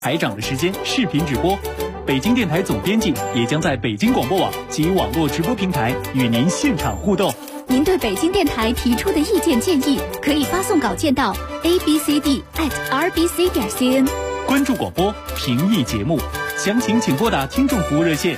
台长的时间视频直播，北京电台总编辑也将在北京广播网及网络直播平台与您现场互动。 您对北京电台提出的意见建议，可以发送稿件到 abcd@rbc.cn。 关注广播，评议节目，详情请拨打听众服务热线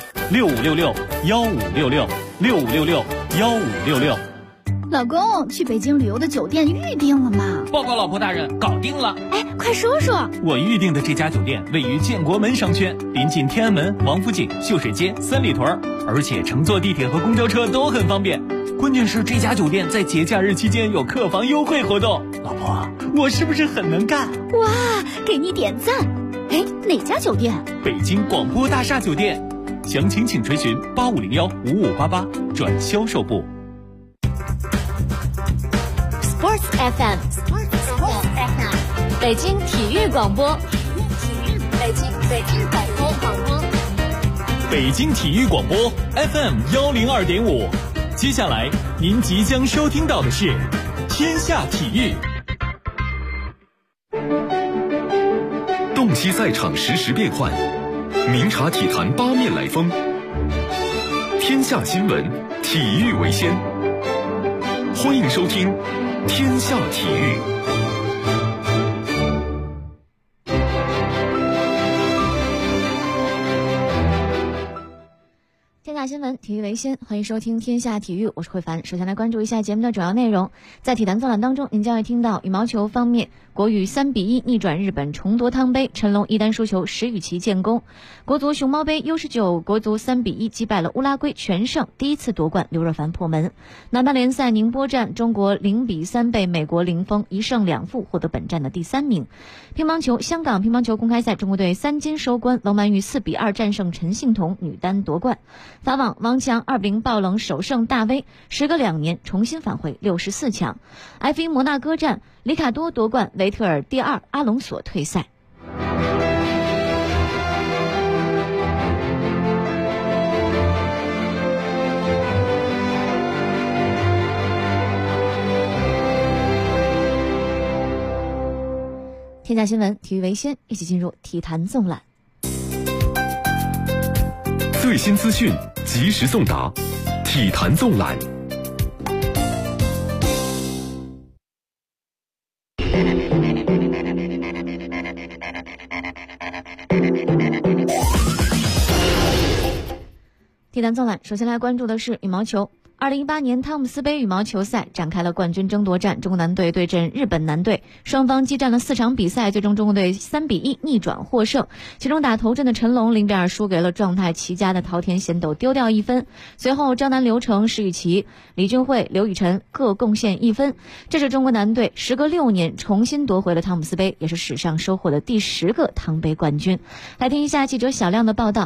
6566-1566-6566-1566。 老公，去北京旅游的酒店预定了吗？ 报告老婆大人，搞定了。 哎，快说说。 我预定的这家酒店位于建国门商圈，临近天安门、王府井、秀水街、三里屯，而且乘坐地铁和公交车都很方便。关键是这家酒店在节假日期间有客房优惠活动。老婆，我是不是很能干？ 哇，给你点赞。哎，哪家酒店？ 北京广播大厦酒店。详情请垂询8501-5588转销售部。 Sports FM， 北京体育广播，北京广播， 北京体育广播 FM102.5。接下来您即将收听到的是天下体育。 洞悉赛场实时变幻，明察体坛八面来风。天下新闻，体育为先。欢迎收听天下体育。 天下新闻，体育为先，欢迎收听天下体育，我是慧凡。首先来关注一下节目的主要内容。在体坛纵览当中，您将会听到羽毛球方面，国羽3-1逆转日本，重夺汤杯，陈龙一单输球，石宇奇建功。国足熊猫杯 U19，国足3-1击败了乌拉圭，全胜，第一次夺冠，刘若凡破门。男单联赛宁波站，中国0-3被美国零封，1胜2负，获得本站的第3名。乒乓球，香港乒乓球公开赛，中国队3金收官，王曼玉4-2战胜陈幸同，女单夺冠。法网，王强2-0爆冷首胜大威，时隔2年重新返回64强。F1 摩纳哥站，里卡多夺冠，维特尔第2，阿隆索退赛。天下新闻，体育为先，一起进入体坛纵览。 最新资讯及时送达，体坛纵览。 体坛纵览，首先来关注的是羽毛球。2018年汤姆斯杯羽毛球赛展开了冠军争夺战，中国男队对阵日本男队，双方激战了4场比赛，最终中国队3-1逆转获胜。其中打头阵的陈龙0-2输给了状态奇佳的桃田贤斗，丢掉1分。随后张楠、刘成、石宇奇、李俊慧、刘雨辰各贡献1分。这是中国男队时隔6年重新夺回了汤姆斯杯，也是史上收获的第10个汤杯冠军。来听一下记者小亮的报道。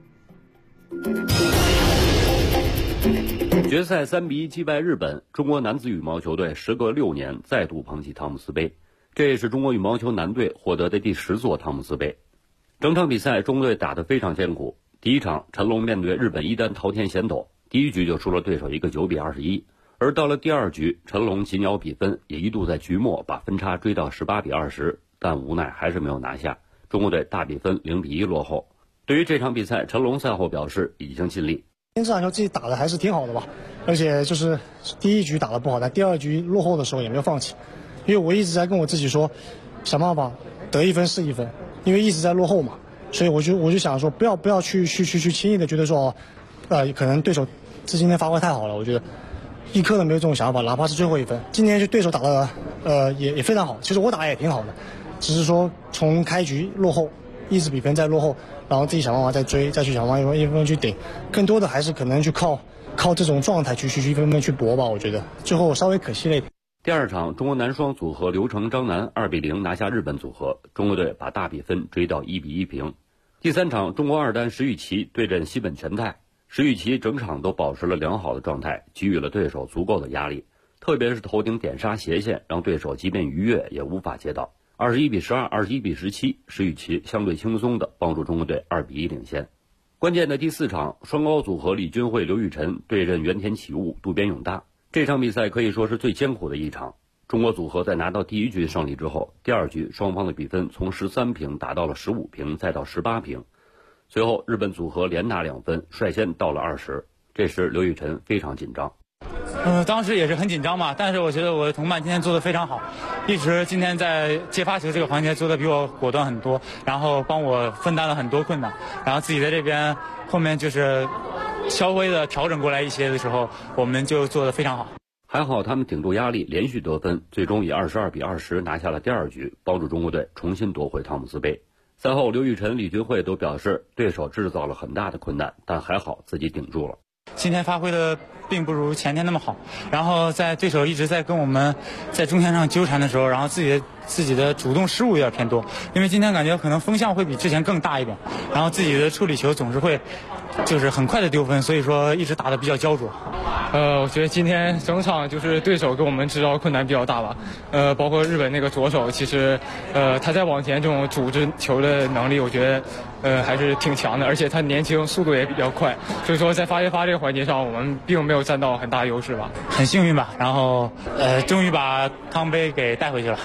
决赛3-1击败日本，中国男子羽毛球队时隔6年再度捧起汤姆斯杯，这也是中国羽毛球男队获得的第10座汤姆斯杯。整场比赛中国队打得非常艰苦，第一场陈龙面对日本一单桃田贤斗，第一局就输了对手一个9-21，而到了第二局，陈龙紧咬比分，也一度在局末把分差追到18-20，但无奈还是没有拿下，中国队大比分0-1落后。对于这场比赛，陈龙赛后表示已经尽力。 这场球自己打的还是挺好的吧，而且就是第一局打得不好，但第二局落后的时候也没有放弃，因为我一直在跟我自己说，想办法得1分是1分，因为一直在落后嘛，所以我就想说不要去轻易的觉得说，可能对手今天发挥太好了，我觉得一刻都没有这种想法，哪怕是最后1分。今天就对手打的也非常好，其实我打的也挺好的，只是说从开局落后，一直比分在落后，然后自己想办法再追，再去想办法一分去顶，更多的还是可能去靠这种状态去一分去搏吧。我觉得最后稍微可惜了一点。 第二场，中国男双组合刘成、张楠2-0拿下日本组合，中国队把大比分追到1-1平。第三场，中国二单石宇奇对阵西本全泰，石宇奇整场都保持了良好的状态，给予了对手足够的压力，特别是头顶点杀斜线，让对手即便逾越也无法接到。21-12、21-17，石宇奇相对轻松地帮助中国队2-1领先。关键的第四场，双高组合李俊慧、刘雨辰对阵原田启悟、渡边勇大。这场比赛可以说是最艰苦的一场。 中国组合在拿到第一局胜利之后，第二局双方的比分从13平打到了15平，再到18平。随后日本组合连拿2分，率先到了20。这时刘雨辰非常紧张。 当时也是很紧张嘛，但是我觉得我的同伴今天做得非常好，一直今天在接发球这个环节做得比我果断很多，然后帮我分担了很多困难，然后自己在这边后面就是稍微的调整过来一些的时候，我们就做得非常好。 还好他们顶住压力连续得分，最终以22比20拿下了第二局，帮助中国队重新夺回汤姆斯杯。赛后刘雨辰、李俊慧都表示对手制造了很大的困难，但还好自己顶住了。 今天发挥的并不如前天那么好，然后在对手一直在跟我们在中线上纠缠的时候，然后自己的主动失误有点偏多，因为今天感觉可能风向会比之前更大一点，然后自己的处理球总是会就是很快的丢分，所以说一直打得比较焦灼。 我觉得今天整场就是对手给我们制造困难比较大吧。包括日本那个左手，其实他在往前这种组织球的能力，我觉得还是挺强的，而且他年轻，速度也比较快，所以说在发这个环节上，我们并没有占到很大优势吧。 很幸运吧，然后终于把汤杯给带回去了。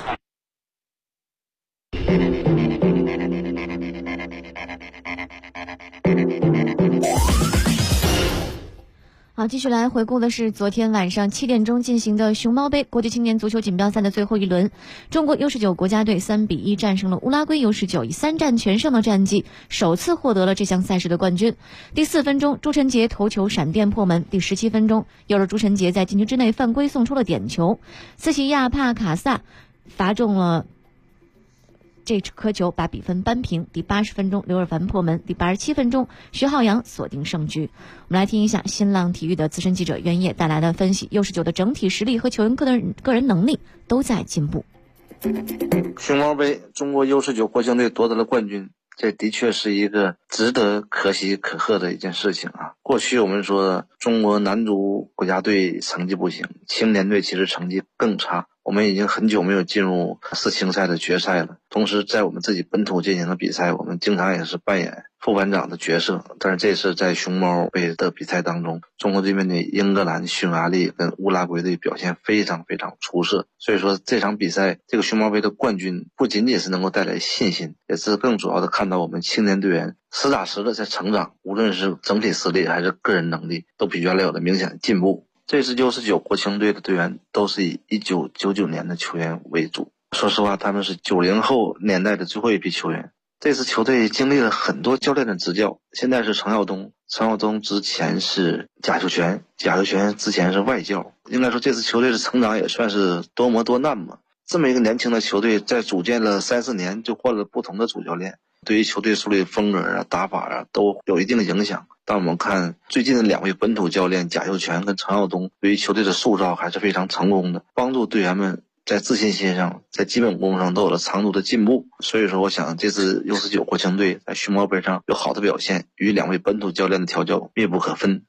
好，继续来回顾的是昨天晚上7点钟进行的熊猫杯国际青年足球锦标赛的最后一轮，中国 U19 国家队3比1战胜了乌拉圭 U19， 以3战全胜的战绩首次获得了这项赛事的冠军。第4分钟，朱晨杰头球闪电破门，第17分钟，又是朱晨杰在禁区之内犯规送出了点球，斯奇亚帕卡萨罚中了这颗球，把比分扳平。第80分钟，刘尔凡破门。第87分钟，徐浩洋锁定胜局。我们来听一下新浪体育的资深记者袁烨带来的分析。U19的整体实力和球员个人能力都在进步。 熊猫杯，中国 U19 国青队夺得了冠军，这的确是一个值得可喜可贺的一件事情啊。过去我们说中国男足国家队成绩不行，青年队其实成绩更差。我们已经很久没有进入世青赛的决赛了，同时在我们自己本土进行的比赛，我们经常也是扮演副班长的角色。但是这次在熊猫杯的比赛当中，中国队面对英格兰、匈牙利跟乌拉圭队表现非常非常出色，所以说这场比赛这个熊猫杯的冠军不仅仅是能够带来信心，也是更主要的看到我们青年队员实打实的在成长，无论是整体实力还是个人能力都比原来有了明显的进步。这次 U19 国青队的队员都是以1999年的球员为主，说实话他们是90后年代的最后一批球员。这支球队经历了很多教练的执教，现在是程晓东之前是贾秀全之前是外教，应该说这支球队的成长也算是多磨多难嘛。这么一个年轻的球队在组建了3-4年就换了不同的主教练，对于球队树立风格啊、打法啊都有一定的影响。但我们看最近的2位本土教练贾秀全跟程晓东对于球队的塑造还是非常成功的，帮助队员们在自信心上、在基本功上都有了长足的进步。所以说我想这支 U19 国青队在熊猫杯上有好的表现，与2位本土教练的调教密不可分。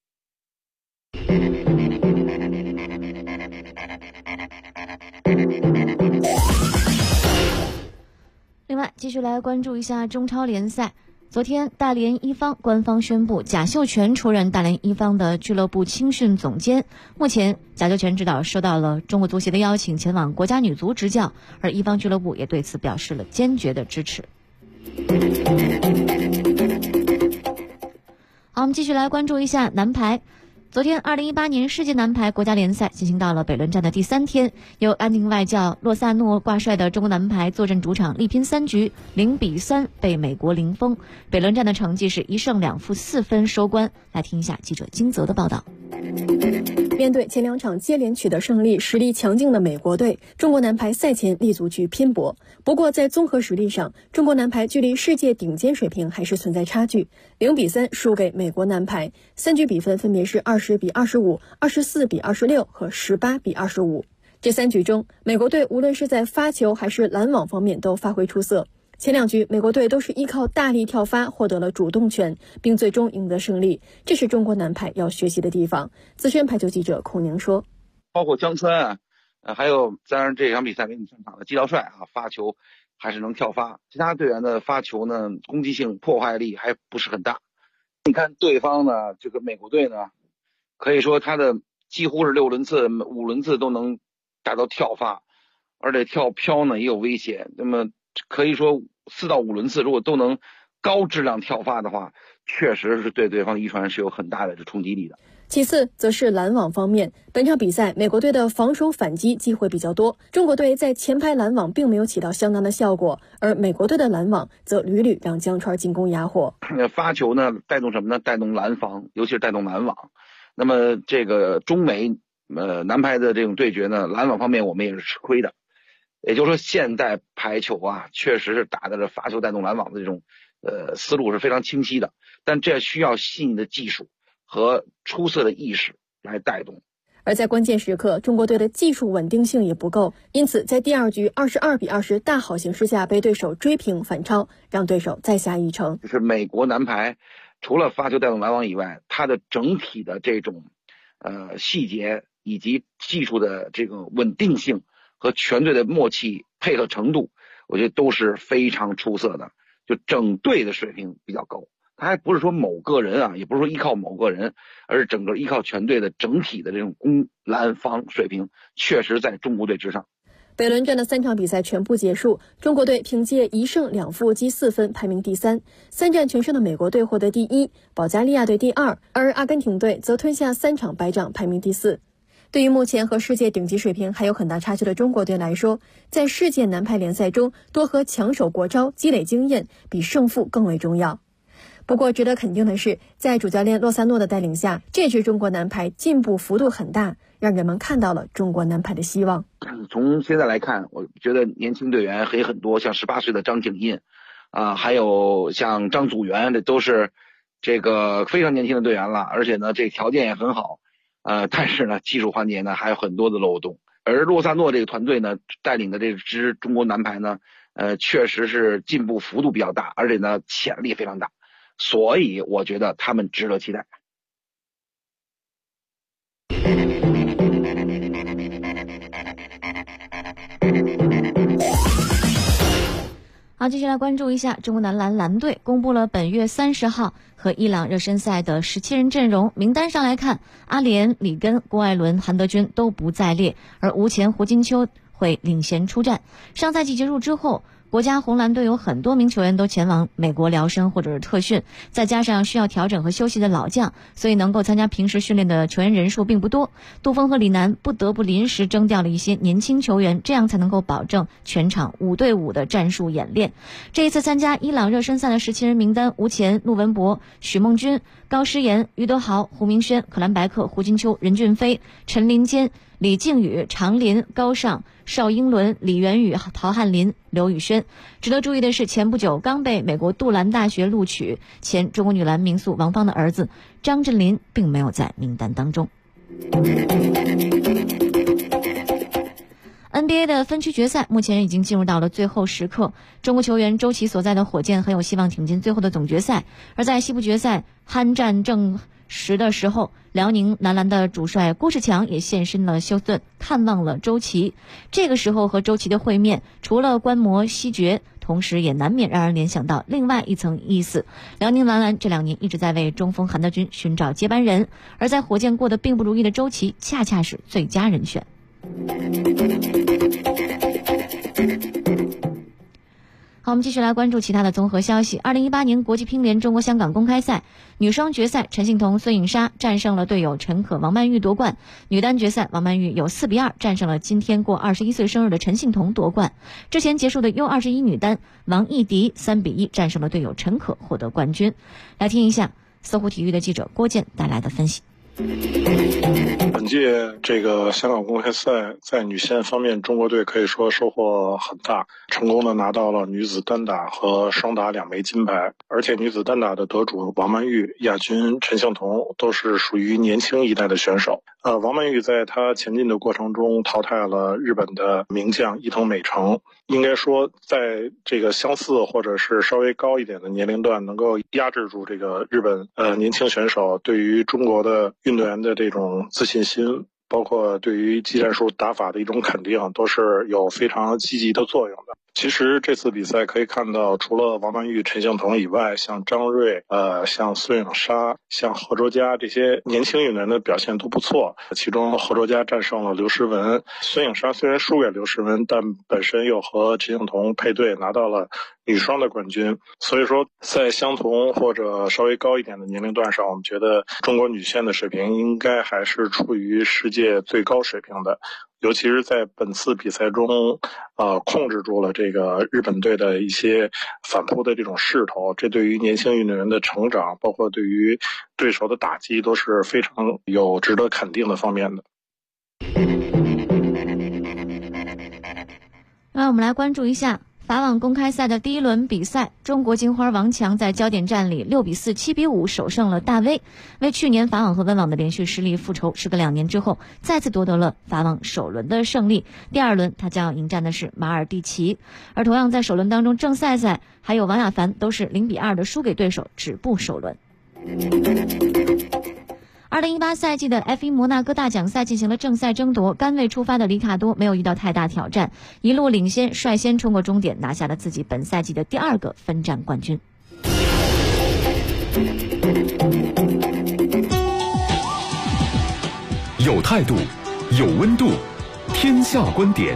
另外继续来关注一下中超联赛。昨天大连一方官方宣布贾秀全出任大连一方的俱乐部青训总监，目前贾秀全指导收到了中国足协的邀请前往国家女足执教，而一方俱乐部也对此表示了坚决的支持。好，我们继续来关注一下男排。昨天2018年世界男排国家联赛进行到了北仑战的第3天，由安宁外教洛萨诺挂帅的中国男排坐镇主场力拼3局0比3被美国零封，北仑战的成绩是1胜2负4分收官。来听一下记者金泽的报道。 面对前2场接连取得胜利、实力强劲的美国队，中国男排赛前立足去拼搏。不过在综合实力上，中国男排距离世界顶尖水平还是存在差距，0比3输给美国男排，3局比分分别是20比25、24比26和18比25。这3局中，美国队无论是在发球还是拦网方面都发挥出色。前2局美国队都是依靠大力跳发获得了主动权，并最终赢得胜利，这是中国男排要学习的地方。资深排球记者孔宁说， 包括江川还有当然这场比赛没你上场的季道帅发球还是能跳发，其他队员的发球呢攻击性破坏力还不是很大。你看对方呢这个美国队呢，可以说他的几乎是5轮次都能达到跳发，而且跳飘呢也有危险。那么可以说4到5轮次如果都能高质量跳发的话，确实是对对方遗传是有很大的冲击力的。 其次则是拦网方面，本场比赛美国队的防守反击机会比较多，中国队在前排拦网并没有起到相当的效果，而美国队的拦网则屡屡让江川进攻哑火。 发球呢带动什么呢？带动拦防，尤其是带动拦网。那么这个中美男排的这种对决呢，拦网方面我们也是吃亏的。也就是说现代排球啊，确实是打的这发球带动拦网的这种思路是非常清晰的，但这需要细腻的技术和出色的意识来带动。 而在关键时刻，中国队的技术稳定性也不够，因此在第2局22-20大好形势下被对手追平反超，让对手再下一城。 就是美国男排除了发球带动拦网以外，它的整体的这种细节以及技术的这个稳定性和全队的默契配合程度，我觉得都是非常出色的，就整队的水平比较高。他还不是说某个人啊，也不是说依靠某个人，而是整个依靠全队的整体的这种攻拦防水平确实在中国队之上。 北仑站的3场比赛全部结束，中国队凭借1胜2负积4分排名第3，3战全胜的美国队获得第1，保加利亚队第2，而阿根廷队则吞下3场败仗排名第4。对于目前和世界顶级水平还有很大差距的中国队来说，在世界男排联赛中多和强手过招，积累经验比胜负更为重要。不过值得肯定的是，在主教练洛萨诺的带领下，这支中国男排进步幅度很大，让人们看到了中国男排的希望。 从现在来看，我觉得年轻队员也很多，像18岁的张景印还有像张祖元，这都是这个非常年轻的队员了，而且呢这条件也很好，但是呢技术环节呢还有很多的漏洞。而洛萨诺这个团队呢带领的这支中国男排呢确实是进步幅度比较大，而且呢潜力非常大，所以我觉得他们值得期待。 好，接下来关注一下中国男篮篮队公布了本月30号和伊朗热身赛的17人阵容。名单上来看，阿联、里根、郭艾伦、韩德君都不在列，而吴前、胡金秋会领衔出战。上赛季结束之后，国家红蓝队有很多名球员都前往美国疗伤或者是特训，再加上需要调整和休息的老将，所以能够参加平时训练的球员人数并不多。杜锋和李楠不得不临时征调了一些年轻球员，这样才能够保证全场5对5的战术演练。这一次参加伊朗热身赛的17人名单，吴前、陆文博、许梦君、高诗岩、于德豪、胡明轩、可兰白克、胡金秋、任骏飞、陈林坚、李靖宇、常林、高尚、邵英伦、李元宇、陶汉林、刘宇轩。值得注意的是，前不久刚被美国杜兰大学录取前中国女篮名宿王芳的儿子张镇麟并没有在名单当中。NBA 的分区决赛目前已经进入到了最后时刻，中国球员周琦所在的火箭很有希望挺进最后的总决赛。而在西部决赛酣战正时的时候，辽宁男篮的主帅郭士强也现身了休斯顿，看望了周琦。这个时候和周琦的会面，除了观摩西决，同时也难免让人联想到另外一层意思。辽宁男篮这2年一直在为中锋韩德君寻找接班人，而在火箭过得并不如意的周琦恰恰是最佳人选。好，我们继续来关注其他的综合消息。2018年国际乒联中国香港公开赛女双决赛，陈幸同、孙颖莎战胜了队友陈可、王曼玉夺冠。女单决赛，王曼玉有4-2战胜了今天过21岁生日的陈幸同夺冠。之前结束的 U21 女单，王艺迪3-1战胜了队友陈可获得冠军。来听一下搜狐体育的记者郭健带来的分析。 本届这个香港公开赛在女线方面，中国队可以说收获很大，成功的拿到了女子单打和双打2枚金牌，而且女子单打的得主王曼玉、亚军陈幸同都是属于年轻一代的选手。王曼玉在她前进的过程中淘汰了日本的名将伊藤美诚，应该说在这个相似或者是稍微高一点的年龄段能够压制住这个日本年轻选手对于中国的运动员的这种自信心，包括对于技战术打法的一种肯定，都是有非常积极的作用的。 其实这次比赛可以看到，除了王曼玉、陈幸同以外，像张睿、像孙颖莎、像何卓佳这些年轻运动员的表现都不错。其中何卓佳战胜了刘诗雯，孙颖莎虽然输给刘诗雯，但本身又和陈幸同配对拿到了女双的冠军。所以说，在相同或者稍微高一点的年龄段上，我们觉得中国女线的水平应该还是处于世界最高水平的。尤其是在本次比赛中，控制住了这个日本队的一些反扑的这种势头，这对于年轻运动员的成长，包括对于对手的打击，都是非常有值得肯定的方面的。 那我们来关注一下法网公开赛的第一轮比赛，中国金花王强在焦点战里6比4、7比5首胜了大威，为去年法网和温网的连续失利复仇。时隔2年之后，再次夺得了法网首轮的胜利。第二轮他将要迎战的是马尔蒂奇。而同样在首轮当中，郑赛赛还有王雅凡都是0比2的输给对手，止步首轮。2018赛季的 F1 摩纳哥大奖赛进行了正赛争夺，甘位出发的里卡多没有遇到太大挑战，一路领先，率先冲过终点，拿下了自己本赛季的第2个分站冠军。 有态度，有温度，天下观点。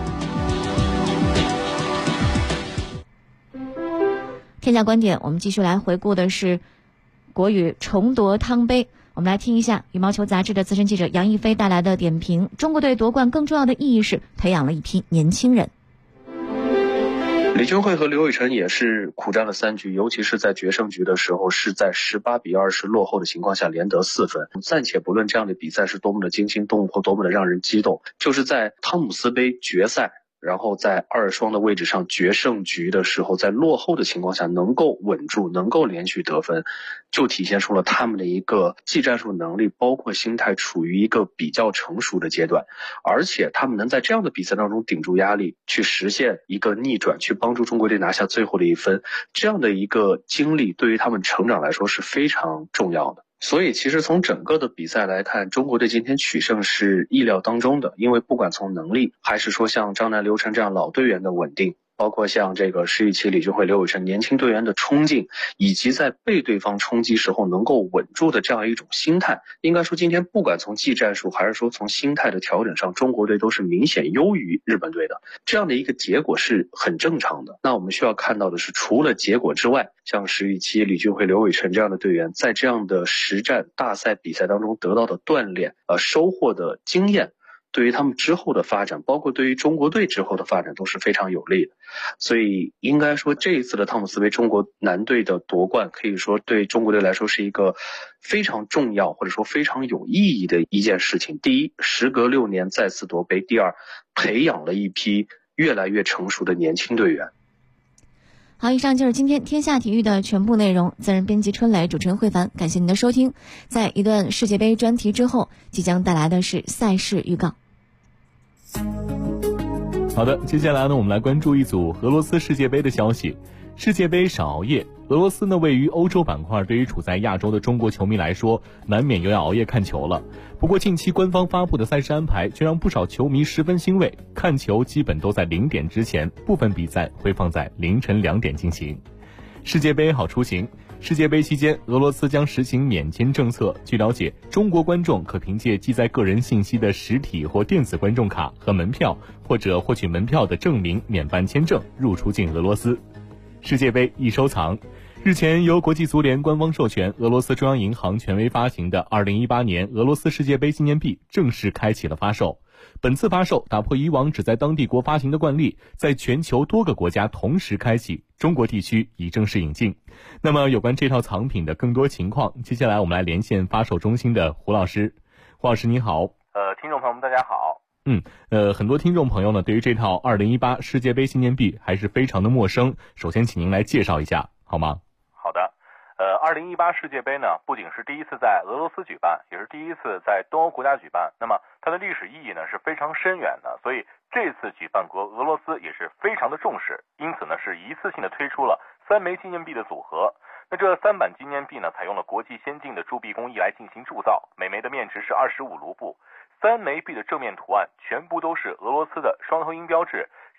天下观点，我们继续来回顾的是国羽重夺汤杯。我们来听一下羽毛球杂志的资深记者杨一飞带来的点评。中国队夺冠更重要的意义是培养了一批年轻人。 李俊慧和刘伟成也是苦战了3局，尤其是在决胜局的时候，是在18比20落后的情况下连得4分。暂且不论这样的比赛是多么的惊心动魄，多么的让人激动，就是在汤姆斯杯决赛，然后在2双的位置上决胜局的时候，在落后的情况下能够稳住，能够连续得分，就体现出了他们的一个技战术能力，包括心态处于一个比较成熟的阶段。而且他们能在这样的比赛当中顶住压力，去实现一个逆转，去帮助中国队拿下最后的1分，这样的一个经历对于他们成长来说是非常重要的。所以其实从整个的比赛来看，中国队今天取胜是意料当中的，因为不管从能力，还是说像张楠、刘晨这样老队员的稳定，包括像这个石宇奇、李俊慧、刘伟成年轻队员的冲劲，以及在被对方冲击时候能够稳住的这样一种心态，应该说今天不管从技战术还是说从心态的调整上，中国队都是明显优于日本队的，这样的一个结果是很正常的。那我们需要看到的是，除了结果之外，像石宇奇、李俊慧、刘伟成这样的队员在这样的实战大赛比赛当中得到的锻炼，收获的经验，对于他们之后的发展，包括对于中国队之后的发展都是非常有利的。所以应该说这一次的汤姆斯杯中国男队的夺冠，可以说对中国队来说是一个非常重要或者说非常有意义的一件事情。第一，时隔6年再次夺杯；第二，培养了一批越来越成熟的年轻队员。 好，以上就是今天天下体育的全部内容。责任编辑春雷，主持人慧凡，感谢您的收听。在一段世界杯专题之后，即将带来的是赛事预告。 好的，接下来呢，我们来关注一组俄罗斯世界杯的消息。世界杯少熬夜，俄罗斯呢位于欧洲板块，对于处在亚洲的中国球迷来说，难免又要熬夜看球了。不过近期官方发布的赛事安排却让不少球迷十分欣慰，看球基本都在0点之前，部分比赛会放在凌晨2点进行。世界杯好出行。世界杯期间，俄罗斯将实行免签政策。据了解，中国观众可凭借记载个人信息的实体或电子观众卡和门票，或者获取门票的证明免办签证入出境俄罗斯。世界杯易收藏。日前，由国际足联官方授权，俄罗斯中央银行权威发行的2018年俄罗斯世界杯纪念币正式开启了发售。本次发售打破以往只在当地国发行的惯例，在全球多个国家同时开启，中国地区已正式引进。那么有关这套藏品的更多情况，接下来我们来连线发售中心的胡老师。胡老师你好。 听众朋友们大家好。 很多听众朋友呢对于这套2018世界杯纪念币还是非常的陌生，首先请您来介绍一下好吗？ 好的。2018世界杯呢，不仅是第一次在俄罗斯举办，也是第一次在东欧国家举办，那么它的历史意义呢是非常深远的，所以这次举办国俄罗斯也是非常的重视，因此呢是一次性的推出了3枚纪念币的组合。那这3版纪念币呢，采用了国际先进的铸币工艺来进行铸造，每枚的面值是25卢布，3枚币的正面图案全部都是俄罗斯的双头鹰标志，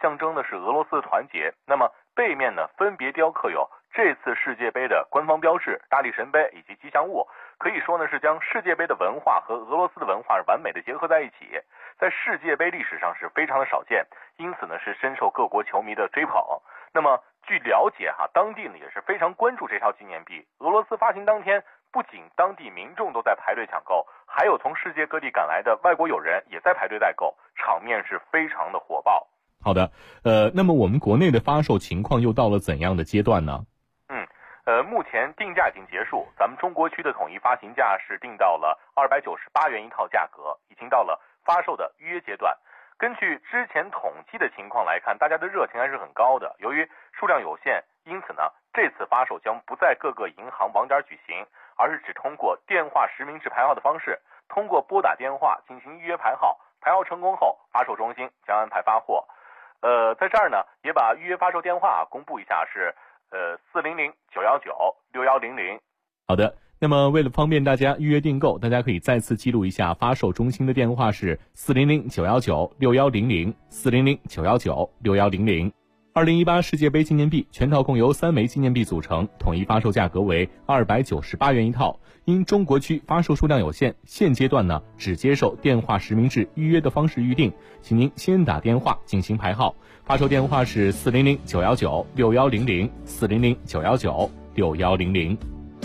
象征的是俄罗斯的团结。那么背面呢，分别雕刻有这次世界杯的官方标志、大力神杯以及吉祥物，可以说呢是将世界杯的文化和俄罗斯的文化完美的结合在一起，在世界杯历史上是非常的少见，因此呢是深受各国球迷的追捧。那么据了解当地呢也是非常关注这套纪念币。俄罗斯发行当天，不仅当地民众都在排队抢购，还有从世界各地赶来的外国友人也在排队代购，场面是非常的火爆。 好的，那么我们国内的发售情况又到了怎样的阶段呢？ 目前定价已经结束，咱们中国区的统一发行价是定到了298元一套价格，已经到了发售的预约阶段。根据之前统计的情况来看，大家的热情还是很高的。由于数量有限，因此呢，这次发售将不在各个银行网点举行，而是只通过电话实名制排号的方式，通过拨打电话进行预约排号，排号成功后，发售中心将安排发货。在这儿呢，也把预约发售电话公布一下，是400-919-6100。 好的，那么为了方便大家预约订购，大家可以再次记录一下发售中心的电话是400-919-6100 400-919-6100。2018世界杯纪念币全套共由3枚纪念币组成，统一发售价格为298元一套。因中国区发售数量有限，现阶段呢只接受电话实名制预约的方式预定，请您先打电话进行排号。发售电话是400-919-6100 400-919-6100。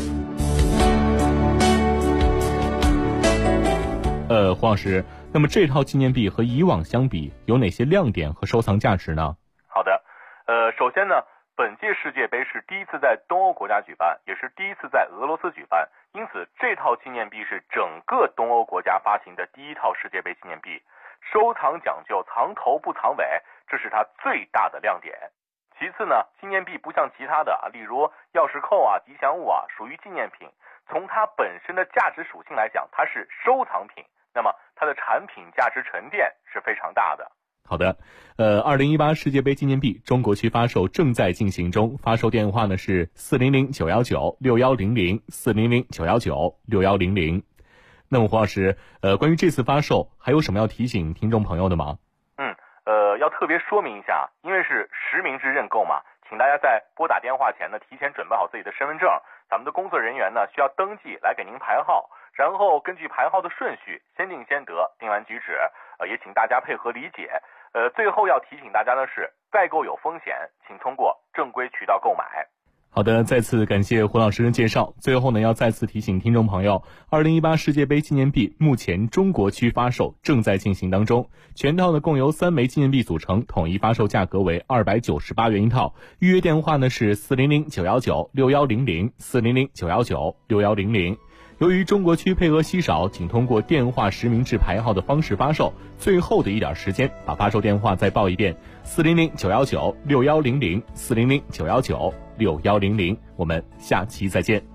黄老师，那么这套纪念币和以往相比有哪些亮点和收藏价值呢？ 好的，首先呢，本届世界杯是第一次在东欧国家举办，也是第一次在俄罗斯举办，因此这套纪念币是整个东欧国家发行的第一套世界杯纪念币。收藏讲究藏头不藏尾，这是它最大的亮点。其次呢，纪念币不像其他的例如钥匙扣吉祥物属于纪念品，从它本身的价值属性来讲，它是收藏品，那么它的产品价值沉淀是非常大的。 好的，2018世界杯纪念币中国区发售正在进行中，发售电话呢是400-919-6100 400-919-6100。那么黄老师，关于这次发售还有什么要提醒听众朋友的吗？ 要特别说明一下，因为是实名制认购嘛，请大家在拨打电话前呢，提前准备好自己的身份证，咱们的工作人员呢需要登记来给您排号，然后根据排号的顺序，先定先得，定完举止，也请大家配合理解。最后要提醒大家的是，代购有风险，请通过正规渠道购买。 好的，再次感谢胡老师的介绍。最后呢，要再次提醒听众朋友，2018世界杯纪念币目前中国区发售正在进行当中，全套呢共由3枚纪念币组成，统一发售价格为298元一套。预约电话呢是400-919-6100 400-919-6100。由于中国区配额稀少，仅通过电话实名制排号的方式发售，最后的一点时间，把发售电话再报一遍：400-919-6100 400-919-6100。我们下期再见。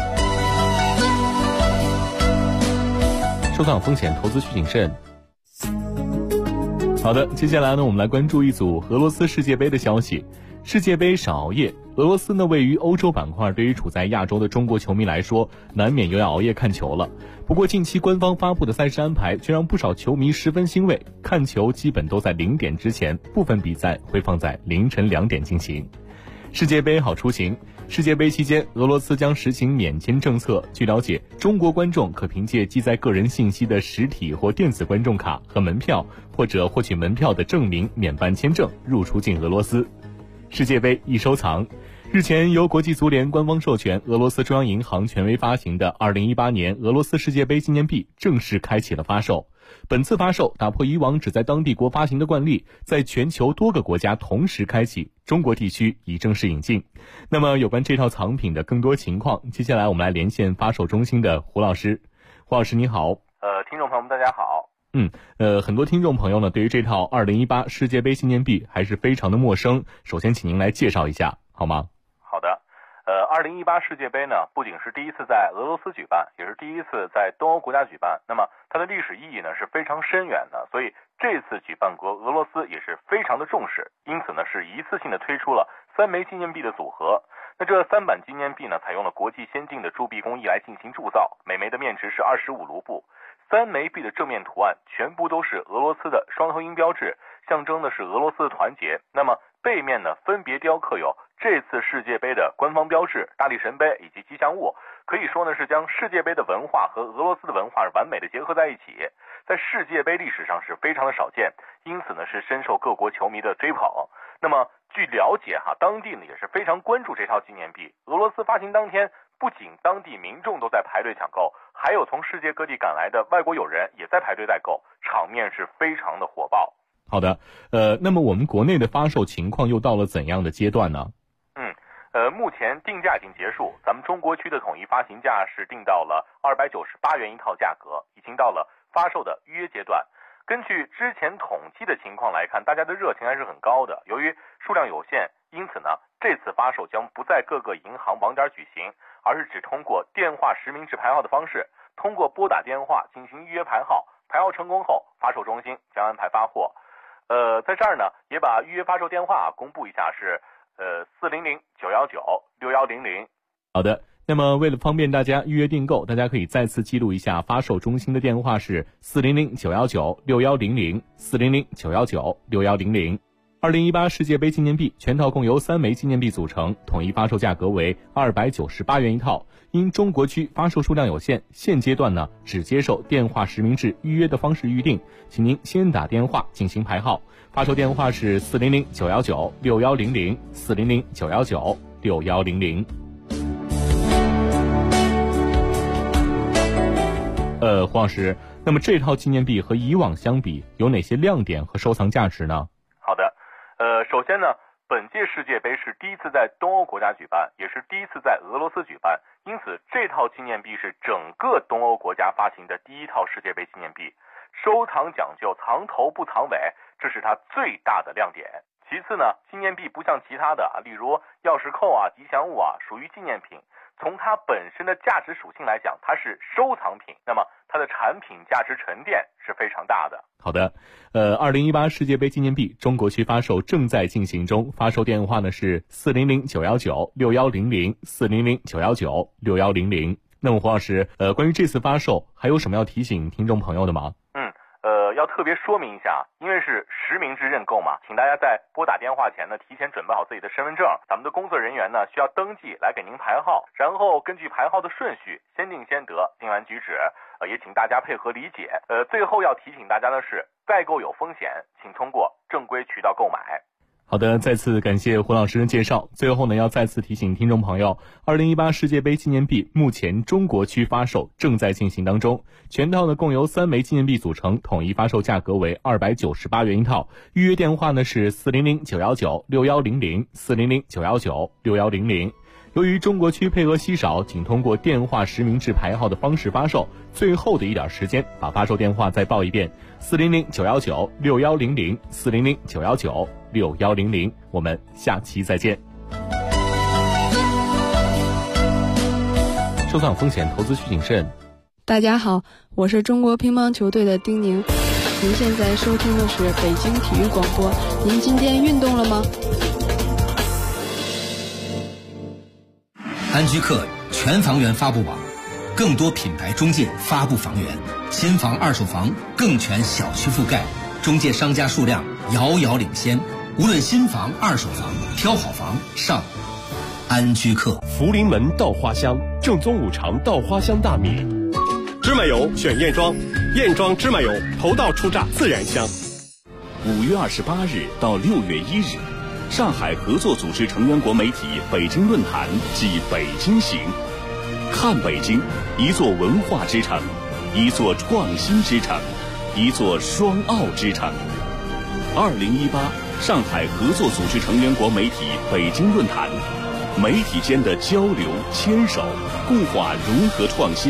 收藏风险，投资需谨慎。好的，接下来呢，我们来关注一组俄罗斯世界杯的消息。世界杯少熬夜，俄罗斯呢位于欧洲板块，对于处在亚洲的中国球迷来说，难免又要熬夜看球了。不过近期官方发布的赛事安排却让不少球迷十分欣慰，看球基本都在0点之前，部分比赛会放在凌晨2点进行。世界杯好出行，世界杯期间，俄罗斯将实行免签政策。据了解，中国观众可凭借记载个人信息的实体或电子观众卡和门票，或者获取门票的证明免办签证入出境俄罗斯。世界杯易收藏，日前由国际足联官方授权，俄罗斯中央银行权威发行的2018年俄罗斯世界杯纪念币正式开启了发售。本次发售打破以往只在当地国发行的惯例，在全球多个国家同时开启，中国地区已正式引进。那么有关这套藏品的更多情况，接下来我们来连线发售中心的胡老师。胡老师你好。 听众朋友们大家好。 很多听众朋友呢对于这套2018世界杯纪念币还是非常的陌生，首先请您来介绍一下好吗？ 好的。2018世界杯呢不仅是第一次在俄罗斯举办，也是第一次在东欧国家举办，那么它的历史意义呢是非常深远的，所以这次举办国俄罗斯也是非常的重视，因此呢是一次性的推出了3枚纪念币的组合。那这3版纪念币呢采用了国际先进的铸币工艺来进行铸造，每枚的面值是25卢布。3枚币的正面图案全部都是俄罗斯的双头鹰标志， 象征的是俄罗斯的团结。那么背面呢，分别雕刻有这次世界杯的官方标志、大力神杯以及吉祥物，可以说呢是将世界杯的文化和俄罗斯的文化完美的结合在一起，在世界杯历史上是非常的少见，因此呢是深受各国球迷的追捧。那么据了解当地呢也是非常关注这套纪念币。俄罗斯发行当天，不仅当地民众都在排队抢购，还有从世界各地赶来的外国友人也在排队代购，场面是非常的火爆。 好的，那么我们国内的发售情况又到了怎样的阶段呢？ 目前定价已经结束，咱们中国区的统一发行价是定到了298元一套价格，已经到了发售的预约阶段。根据之前统计的情况来看，大家的热情还是很高的。由于数量有限，因此呢，这次发售将不在各个银行网点举行，而是只通过电话实名制排号的方式，通过拨打电话进行预约排号，排号成功后，发售中心将安排发货。在这儿呢，也把预约发售电话公布一下，是400-919-6100。 好的，那么为了方便大家预约订购，大家可以再次记录一下发售中心的电话是400-919-6100 400-919-6100。2018世界杯纪念币全套共由3枚纪念币组成，统一发售价格为298元一套。因中国区发售数量有限，现阶段呢只接受电话实名制预约的方式预定，请您先打电话进行排号。发售电话是400-919-6100 400-919-6100。黄老师，那么这套纪念币和以往相比有哪些亮点和收藏价值呢？ 好的，首先呢，本届世界杯是第一次在东欧国家举办，也是第一次在俄罗斯举办，因此这套纪念币是整个东欧国家发行的第一套世界杯纪念币。收藏讲究藏头不藏尾，这是它最大的亮点。其次呢，纪念币不像其他的例如钥匙扣吉祥物属于纪念品，从它本身的价值属性来讲，它是收藏品，那么它的产品价值沉淀是非常大的。 好的，2018世界杯纪念币中国区发售正在进行中，发售电话呢是400-919-6100 400-919-6100。那么黄老师，关于这次发售还有什么要提醒听众朋友的吗？ 要特别说明一下，因为是实名制认购嘛，请大家在拨打电话前呢，提前准备好自己的身份证，咱们的工作人员呢需要登记来给您排号，然后根据排号的顺序，先定先得，定完举止，也请大家配合理解。最后要提醒大家的是，代购有风险，请通过正规渠道购买。 好的，再次感谢胡老师的介绍。最后呢，要再次提醒听众朋友，2018世界杯纪念币目前中国区发售正在进行当中，全套呢共由3枚纪念币组成，统一发售价格为298元一套。预约电话呢是400-919-6100 400-919-6100。由于中国区配额稀少，仅通过电话实名制排号的方式发售，最后的一点时间，把发售电话再报一遍：400-919-6100 400-919-6100。我们下期再见。收藏风险，投资需谨慎。 大家好，我是中国乒乓球队的丁宁。您现在收听的是北京体育广播。您今天运动了吗？ 安居客全房源发布网，更多品牌中介发布房源，新房二手房更全小区覆盖，中介商家数量遥遥领先。无论新房二手房，挑好房上安居客。 福临门稻花香，正宗五常稻花香大米。芝麻油选燕庄，燕庄芝麻油头道出榨，自然香。 5月28日到6月1日，上海合作组织成员国媒体北京论坛暨北京行，看北京，一座文化之城，一座创新之城，一座双奥之城。2018上海合作组织成员国媒体北京论坛，媒体间的交流牵手，固化融合创新。